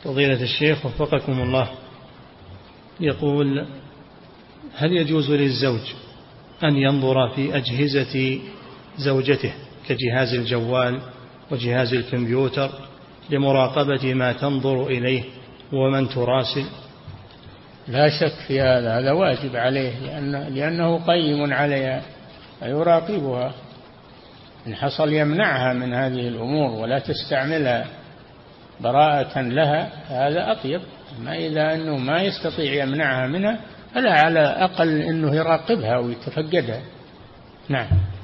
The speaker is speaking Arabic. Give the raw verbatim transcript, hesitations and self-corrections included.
فضيلة الشيخ وفقكم الله، يقول: هل يجوز للزوج أن ينظر في أجهزة زوجته كجهاز الجوال وجهاز الكمبيوتر لمراقبة ما تنظر إليه ومن تراسل؟ لا شك في هذا، هذا واجب عليه، لأن لأنه قيم عليها يراقبها. إن حصل يمنعها من هذه الأمور ولا تستعملها براءة لها، هذا أطيب. ما إذا أنه ما يستطيع يمنعها منها، فلا على أقل أنه يراقبها ويتفقدها. نعم.